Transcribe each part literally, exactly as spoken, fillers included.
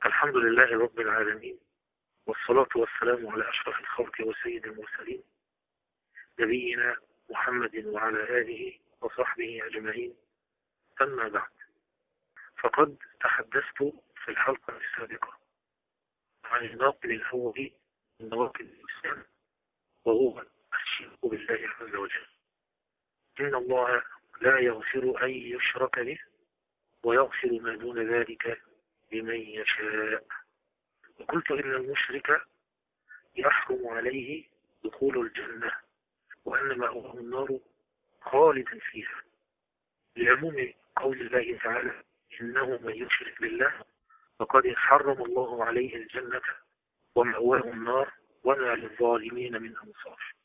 الحمد لله رب العالمين، والصلاة والسلام على أشرف الخلق وسيد المرسلين، نبينا محمد وعلى آله وصحبه أجمعين. أما بعد، فقد تحدثت في الحلقة السابقة عن الناقل الأول من نواقض الإسلام، وهو الشرك بالله عز وجل. إن الله لا يغفر أن يشرك به ويغفر ما دون ذلك لمن يشاء. وقلت إن المشرك يحرم عليه دخول الجنة، وأن مأواه النار خالدا فيها، لعموم قول الله تعالى: إنه من يشرك بالله فقد حرم الله عليه الجنة ومأواه النار وما للظالمين من أنصار.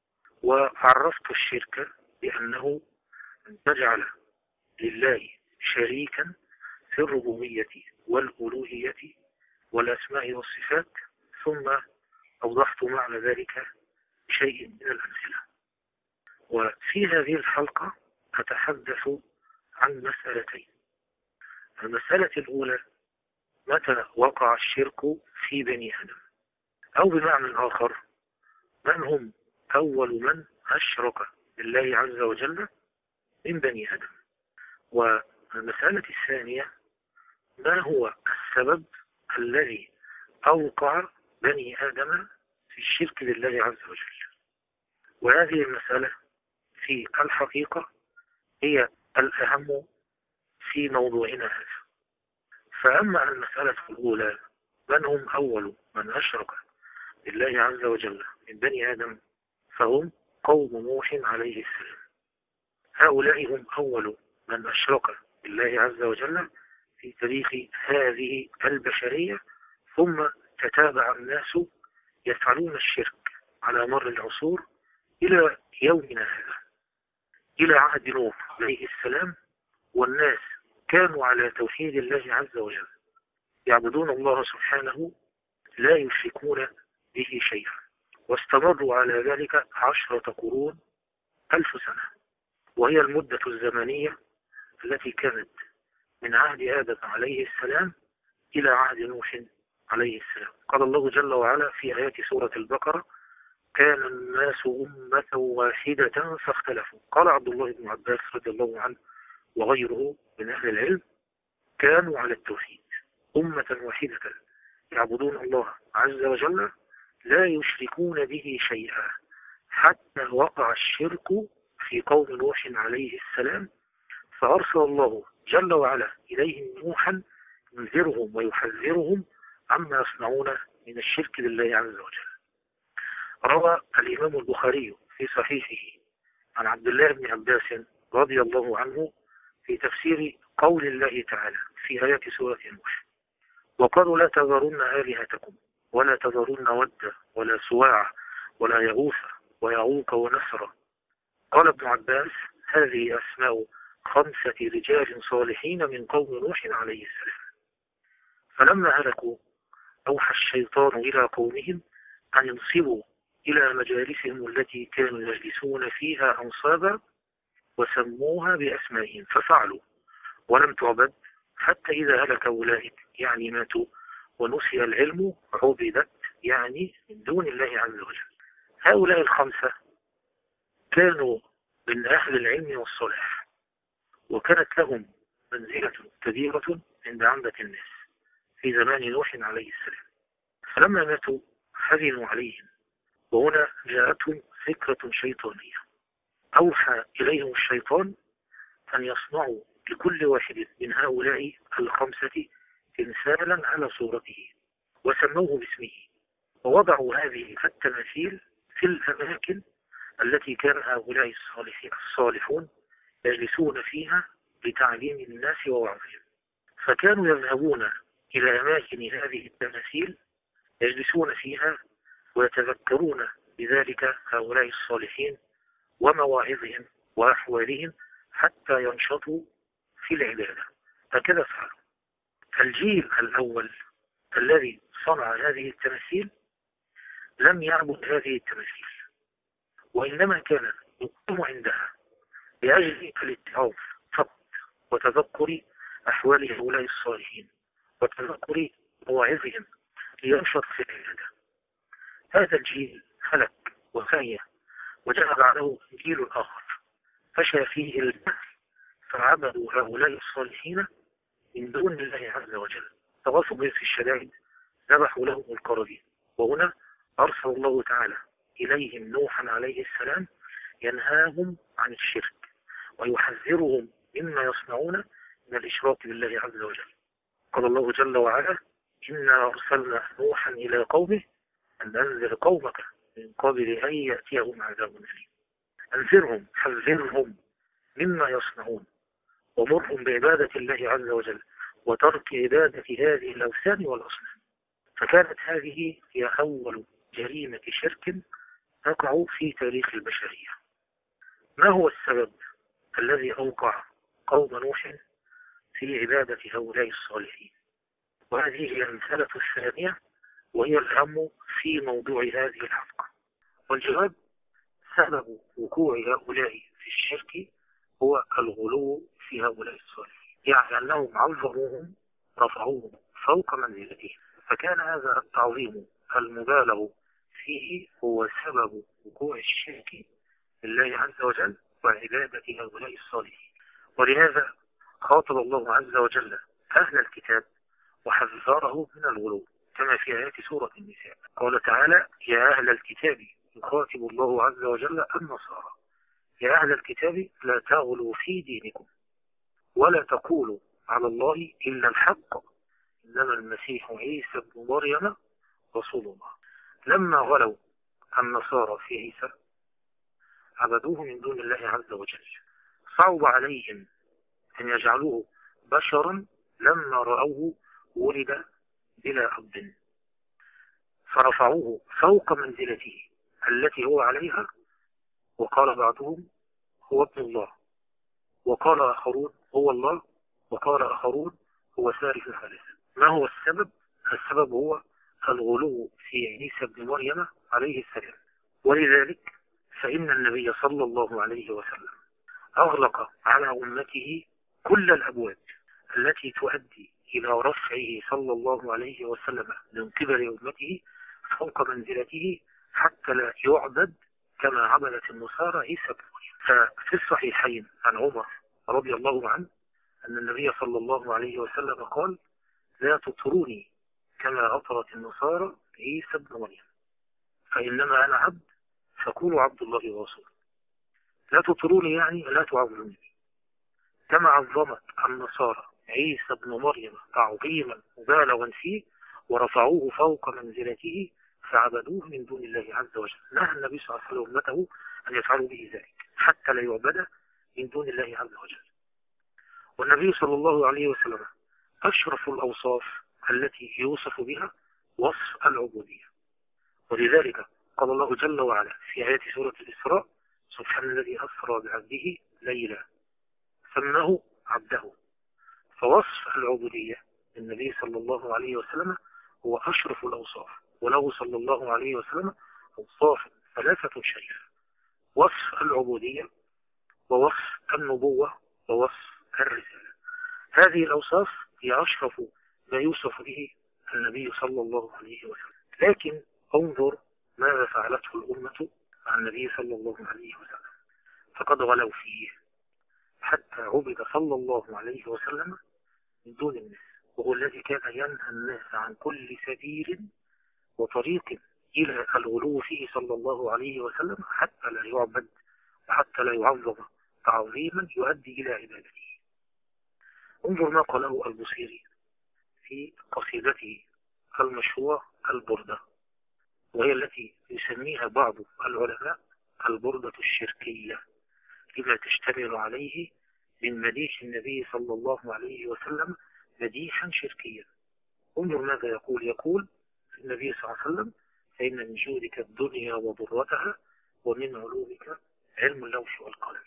وعرفت الشرك بأنه أن تجعل لله شريكا في الربوبية والألوهية والأسماء والصفات، ثم أوضحت معنى ذلك بشيء من الأمثلة. وفي هذه الحلقة أتحدث عن مسألتين. المسألة الأولى: متى وقع الشرك في بني آدم؟ أو بمعنى آخر: من هم أول من أشرك بالله عز وجل من بني آدم؟ والمسألة الثانية: ما هو السبب الذي أوقع بني آدم في الشرك بالله عز وجل؟ وهذه المسألة في الحقيقة هي الأهم في موضوعنا هذا. فأما المسألة الأولى: من هم أول من أشرك بالله عز وجل من بني آدم؟ فهم قوم نوح عليه السلام. هؤلاء هم أول من أشرك بالله عز وجل في تاريخ هذه البشرية، ثم تتابع الناس يفعلون الشرك على مر العصور إلى يومنا هذا، إلى عهد نوح عليه السلام، والناس كانوا على توحيد الله عز وجل، يعبدون الله سبحانه لا يشركون به شيئا، واستمروا على ذلك عشرة قرون، ألف سنة، وهي المدة الزمنية التي كانت من عهد آدم عليه السلام إلى عهد نوح عليه السلام. قال الله جل وعلا في آيات سورة البقرة: كان الناس أمة واحدة فاختلفوا. قال عبد الله بن عباس رضي الله عنه وغيره من أهل العلم: كانوا على التوحيد أمة واحدة يعبدون الله عز وجل لا يشركون به شيئا، حتى وقع الشرك في قوم نوح عليه السلام، فأرسل الله جل وعلا إليهم نوحا ينذرهم ويحذرهم عما يصنعون من الشرك بالله عز وجل. روى الإمام البخاري في صحيحه عن عبد الله بن عباس رضي الله عنه في تفسير قول الله تعالى في آيات سورة نوح: وقالوا لا تذرن آلهتكم ولا تذرن ودا ولا سواع ولا يغوث ويعوق ونسرا. قال ابن عباس: هذه أسماء خمسة رجال صالحين من قوم نوح عليه السلام، فلما هلكوا أوحى الشيطان إلى قومهم أن ينصبوا إلى مجالسهم التي كانوا يجلسون فيها أنصابا، وسموها بأسمائهم، ففعلوا ولم تعبد حتى إذا هلك أولئك، يعني ماتوا، ونسي العلم عبدت، يعني من دون الله عز وجل. هؤلاء الخمسة كانوا من أهل العلم والصلاح، وكانت لهم منزلة كبيرة عند عامة الناس في زمان نوح عليه السلام، فلما ماتوا حزنوا عليهم. وهنا جاءتهم فكرة شيطانية، أوحى إليهم الشيطان أن يصنعوا لكل واحد من هؤلاء الخمسة تمثالا على صورته، وسموه باسمه، ووضعوا هذه التماثيل في الأماكن التي كان هؤلاء الصالحون يجلسون فيها لتعليم الناس ووعظهم. فكانوا يذهبون إلى أماكن هذه التماثيل يجلسون فيها ويتذكرون بذلك هؤلاء الصالحين ومواعظهم وأحوالهم حتى ينشطوا في العبادة. هكذا فعلوا. الجيل الأول الذي صنع هذه التماثيل لم يعبد هذه التماثيل، وإنما كان يقوم عندها لأجل الاتعاظ فقط، وتذكر أحوال هؤلاء الصالحين، وتذكر ووعظهم لينشط في العبادة. هذا الجيل هلك وفني، وجاء بعده جيل آخر فشى فيه البحث، فعبدوا هؤلاء الصالحين من دون الله عز وجل، تغاصوا بهم في الشدائد، ذبحوا لهم القرابين. وهنا أرسل الله تعالى إليهم نوحا عليه السلام ينهاهم عن الشرك ويحذرهم مما يصنعون من الإشراك بالله عز وجل. قال الله جل وعلا: إنا أرسلنا نوحا إلى قومه أن أنذر قومك من قبل أن يأتيهم عذاب أليم. أنذرهم، حذرهم مما يصنعون، ومرهم بعبادة الله عز وجل وترك عبادة هذه الأوثان والأصنام. فكانت هذه هي أول جريمة شرك تقع في تاريخ البشرية. ما هو السبب الذي أوقع قوم نوح في عبادة هؤلاء الصالحين؟ وهذه هي المسألة الثانية، وهي الأهم في موضوع هذه الحلقة. والجواب: سبب وقوع هؤلاء في الشرك هو الغلو في هؤلاء الصالحين، يعني أنهم عظموهم، رفعوهم فوق منزلتهم، فكان هذا التعظيم المبالغ فيه هو سبب وقوع الشرك لله عز وجل وعبادة هؤلاء الصالحين. ولهذا خاطب الله عز وجل أهل الكتاب وحذره من الغلو، كما في آيات سورة النساء. قال تعالى: يا أهل الكتاب، يخاطب الله عز وجل النصارى: يا أهل الكتاب لا تغلوا في دينكم ولا تقولوا على الله إلا الحق، إنما المسيح عيسى ابن مريم رسول الله. لما غلوا النصارى في عيسى عبدوه من دون الله عز وجل، صعب عليهم أن يجعلوه بشرا لما رأوه ولد بلا أب، فرفعوه فوق منزلته التي هو عليها، وقال بعضهم هو ابن الله، وقال آخرون هو الله، وقال آخرون هو ثالث ثالث. ما هو السبب؟ السبب هو الغلو في عيسى ابن مريم عليه السلام. ولذلك فإن النبي صلى الله عليه وسلم أغلق على أمته كل الأبواب التي تؤدي إلى رفعه صلى الله عليه وسلم من قبل أمته فوق منزلته، حتى لا يعبد كما عبدت النصارى عيسى ابن مريم. ففي الصحيحين عن عمر رضي الله عنه أن النبي صلى الله عليه وسلم قال: لا تطروني كما أطرت النصارى عيسى ابن مريم، فإنما أنا عبد فقولوا عبد الله ورسوله. لا تطروني يعني لا تعظموني كما عظمت النصارى عيسى ابن مريم تعظيما مبالغا فيه، ورفعوه فوق منزلته فعبدوه من دون الله عز وجل. نهى النبي صلى الله عليه وسلم أمته أن يفعلوا به ذلك حتى لا يعبد من دون الله عز وجل. والنبي صلى الله عليه وسلم أشرف الأوصاف التي يوصف بها وصف العبودية. ولذلك قال الله جل وعلا في آيات سورة الإسراء: سبحان الذي أسرى بعبده ليلا، سماه عبده. فوصف العبودية للنبي صلى الله عليه وسلم هو أشرف الأوصاف، وله صلى الله عليه وسلم أوصاف ثلاثة شريفة: وصف العبودية، ووصف النبوة، ووصف الرسالة. هذه الأوصاف هي أشرف ما يوصف به النبي صلى الله عليه وسلم. لكن انظر ماذا فعلته الأمة مع النبي صلى الله عليه وسلم، فقد غلوا فيه حتى عبد صلى الله عليه وسلم من دون الناس، وهو الذي كان ينهى الناس عن كل سبيل وطريق إلى الغلو فيه صلى الله عليه وسلم، حتى لا يعبد وحتى لا يعظم تعظيما يؤدي إلى عبادته. انظر ما قاله البصيري في قصيدته المشهورة البردة، وهي التي يسميها بعض العلماء البردة الشركية، لما تشتمل عليه من مديح النبي صلى الله عليه وسلم مديحا شركيا. انظر ماذا يقول: يقول في النبي صلى الله عليه وسلم: فإن من جودك الدنيا وضرتها، ومن علومك علم اللوح والقلم.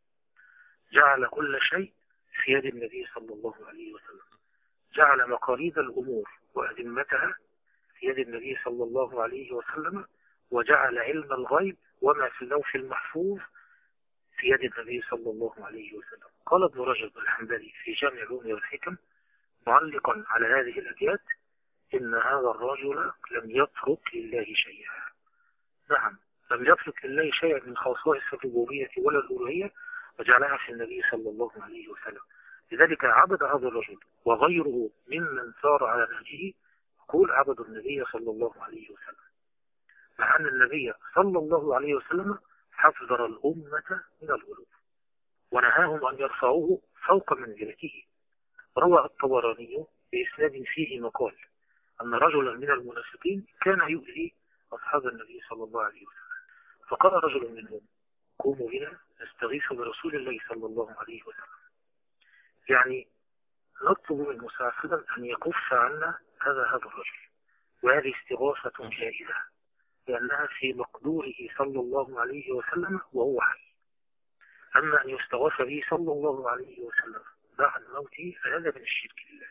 جعل كل شيء في يد النبي صلى الله عليه وسلم، جعل مقاليد الأمور وأدمتها في يد النبي صلى الله عليه وسلم، وجعل علم الغيب وما في اللوح المحفوظ في يد النبي صلى الله عليه وسلم. قال ابن رجب الحنبلي في جامع العلوم والحكم معلقا على هذه الأبيات: إن هذا الرجل لم يترك لله شيئا. نعم، لم يترك لله شيئا من خصائص الربوبية ولا الألوهية وجعلها في النبي صلى الله عليه وسلم. لذلك عبد هذا الرجل وغيره ممن سار على نهجه يقول عبدوا النبي صلى الله عليه وسلم، مع أن النبي صلى الله عليه وسلم حذر الأمة من الغلو ونهاهم أن يرفعوه فوق منزلته. روى الطبراني بإسناد فيه مقال أن رجلا من المنافقين كان يؤذي أصحاب النبي صلى الله عليه وسلم، فقال رجل منهم قوموا بنا نستغيث برسول الله صلى الله عليه وسلم، يعني نطلب منه سافدا أن يكف عنا هذا هذا الرجل، وهذه استغاثة جائزة لأنها في مقدوره صلى الله عليه وسلم وهو حي. أما أن يستغاث به صلى الله عليه وسلم بعد موته فهذا من الشرك بالله.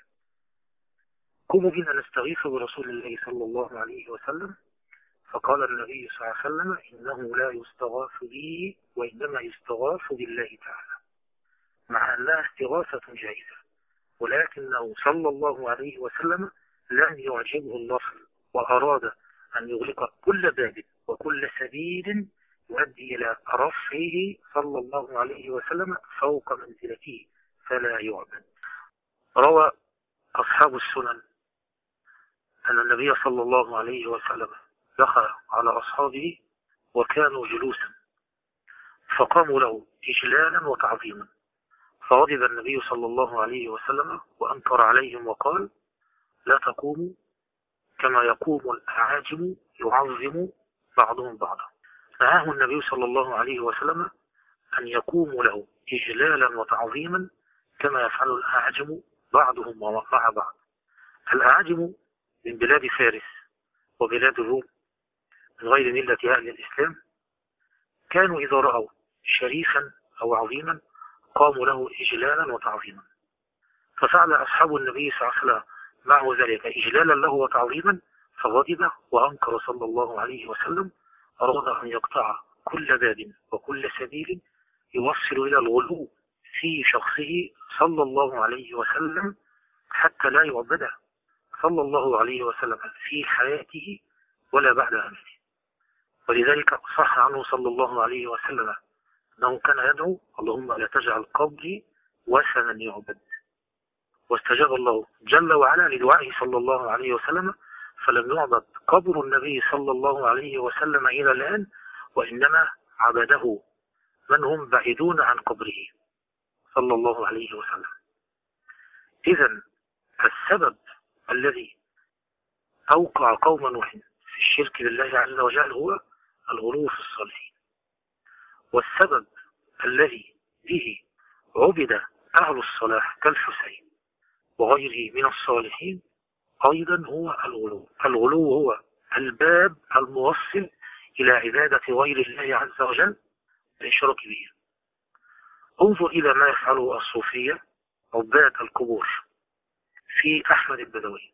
قوموا بنا نستغيث برسول الله صلى الله عليه وسلم، فقال النبي صلى الله عليه وسلم إنه لا يستغاث به وإنما يستغاث بالله تعالى، مع أنها استغاثة جائزة، ولكنه صلى الله عليه وسلم لم يعجبه اللفظ وأراد أن يغلق كل باب وكل سبيل يؤدي إلى رفعه صلى الله عليه وسلم فوق منزلته فلا يعبد. روى أصحاب السنن أن النبي صلى الله عليه وسلم دخل على أصحابه وكانوا جلوسا فقاموا له إجلالا وتعظيما، فغضب النبي صلى الله عليه وسلم وأنكر عليهم وقال لا تقوموا كما يقوم الأعاجم يعظم بعضهم بعضا. نهاه النبي صلى الله عليه وسلم أن يقوموا له إجلالا وتعظيما كما يفعل الأعاجم بعضهم مع بعض. الأعاجم من بلاد فارس وبلاد الروم من غير ملة أهل الإسلام كانوا إذا رأوا شريفا أو عظيما قاموا له إجلالا وتعظيما، ففعل أصحاب النبي صلى الله عليه وسلم معه ذلك إجلالا له وتعظيما، فغضب وأنكر صلى الله عليه وسلم، أراد أن يقطع كل باب وكل سبيل يوصل إلى الغلو في شخصه صلى الله عليه وسلم حتى لا يعبده صلى الله عليه وسلم في حياته ولا بعد أمته. ولذلك صح عنه صلى الله عليه وسلم أنه كان يدعو اللهم لا تجعل قبري وثنا يعبد، واستجاب الله جل وعلا لدعائه صلى الله عليه وسلم، فلم يعبد قبر النبي صلى الله عليه وسلم إلى الآن، وإنما عبده من هم بعيدون عن قبره صلى الله عليه وسلم. إذن السبب الذي أوقع قوم نوح في الشرك بالله عز وجل هو الغلو في الصالحين، والسبب الذي به عبد أهل الصلاح كالحسين وغيره من الصالحين أيضا هو الغلو. الغلو هو الباب الموصل إلى عبادة غير الله عز وجل والإشراك به. انظر إلى ما يفعله الصوفية عباد القبور في أحمد البدوي،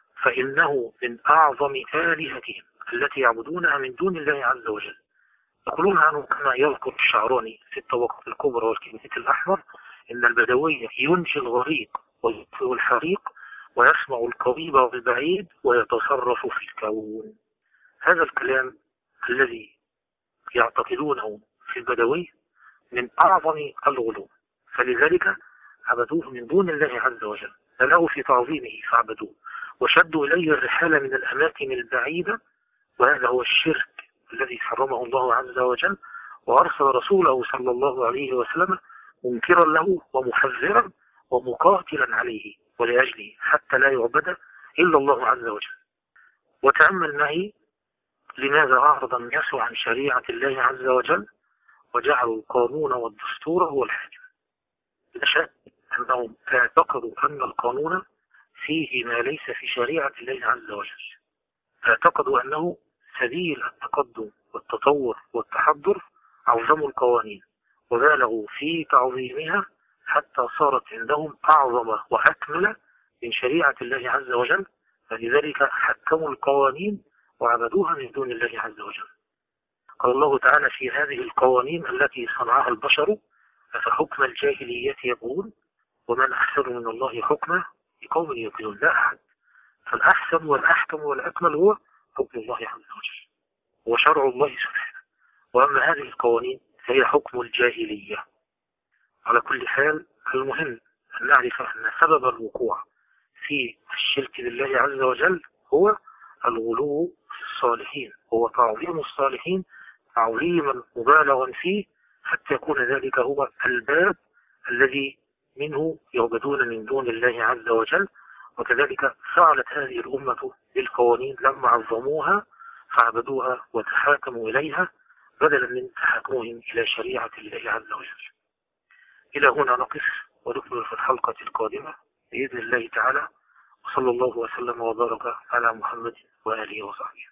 فإنه من أعظم آلهتهم التي يعبدونها من دون الله عز وجل. يقولون عنه كما يذكر الشعراني في الطبقات الكبرى والكبريت الأحمر إن البدوي ينجي الغريق ويطفئ الحريق ويسمع القريب والبعيد ويتصرف في الكون. هذا الكلام الذي يعتقدونه في البدوي من أعظم الغلو، فلذلك عبدوه من دون الله عز وجل، بلغوا في تعظيمه فعبدوه وشدوا إليه الرحال من الأماكن البعيدة، وهذا هو الشرك الذي حرمه الله عز وجل، وأرسل رسوله صلى الله عليه وسلم منكرا له ومحذرا ومقاتلا عليه ولأجله حتى لا يعبد إلا الله عز وجل. وتأمل معي لماذا أعرض الناس عن شريعة الله عز وجل وجعلوا القانون والدستور هو الحاكم. لا شك أنهم اعتقدوا أن القانون فيه ما ليس في شريعة الله عز وجل، اعتقدوا أنه سبيل التقدم والتطور والتحضر، عظموا القوانين وبالغوا في تعظيمها حتى صارت عندهم أعظم وأكمل من شريعة الله عز وجل، فلذلك حكموا القوانين وعبدوها من دون الله عز وجل. قال الله تعالى في هذه القوانين التي صنعها البشر أفحكم الجاهلية يبغون ومن أحسن من الله حكما لقوم يوقنون. لا أحد فالأحسن والأحكم والأكمل هو حكم الله عز وجل وشرع الله سبحانه. وأما هذه القوانين فهي حكم الجاهلية. على كل حال، المهم أن نعرف أن سبب الوقوع في الشرك بالله عز وجل هو الغلو في الصالحين، هو تعظيم الصالحين تعظيما مبالغا فيه حتى يكون ذلك هو الباب الذي منه يعبدون من دون الله عز وجل. وكذلك فعلت هذه الأمة بالقوانين لما عظموها فعبدوها وتحاكموا إليها بدلا من تحاكمهم إلى شريعة الله عز وجل. إلى هنا نقف ونكمل في الحلقة القادمة بإذن الله تعالى، وصلى الله وسلم وبارك على محمد وآله وصحبه.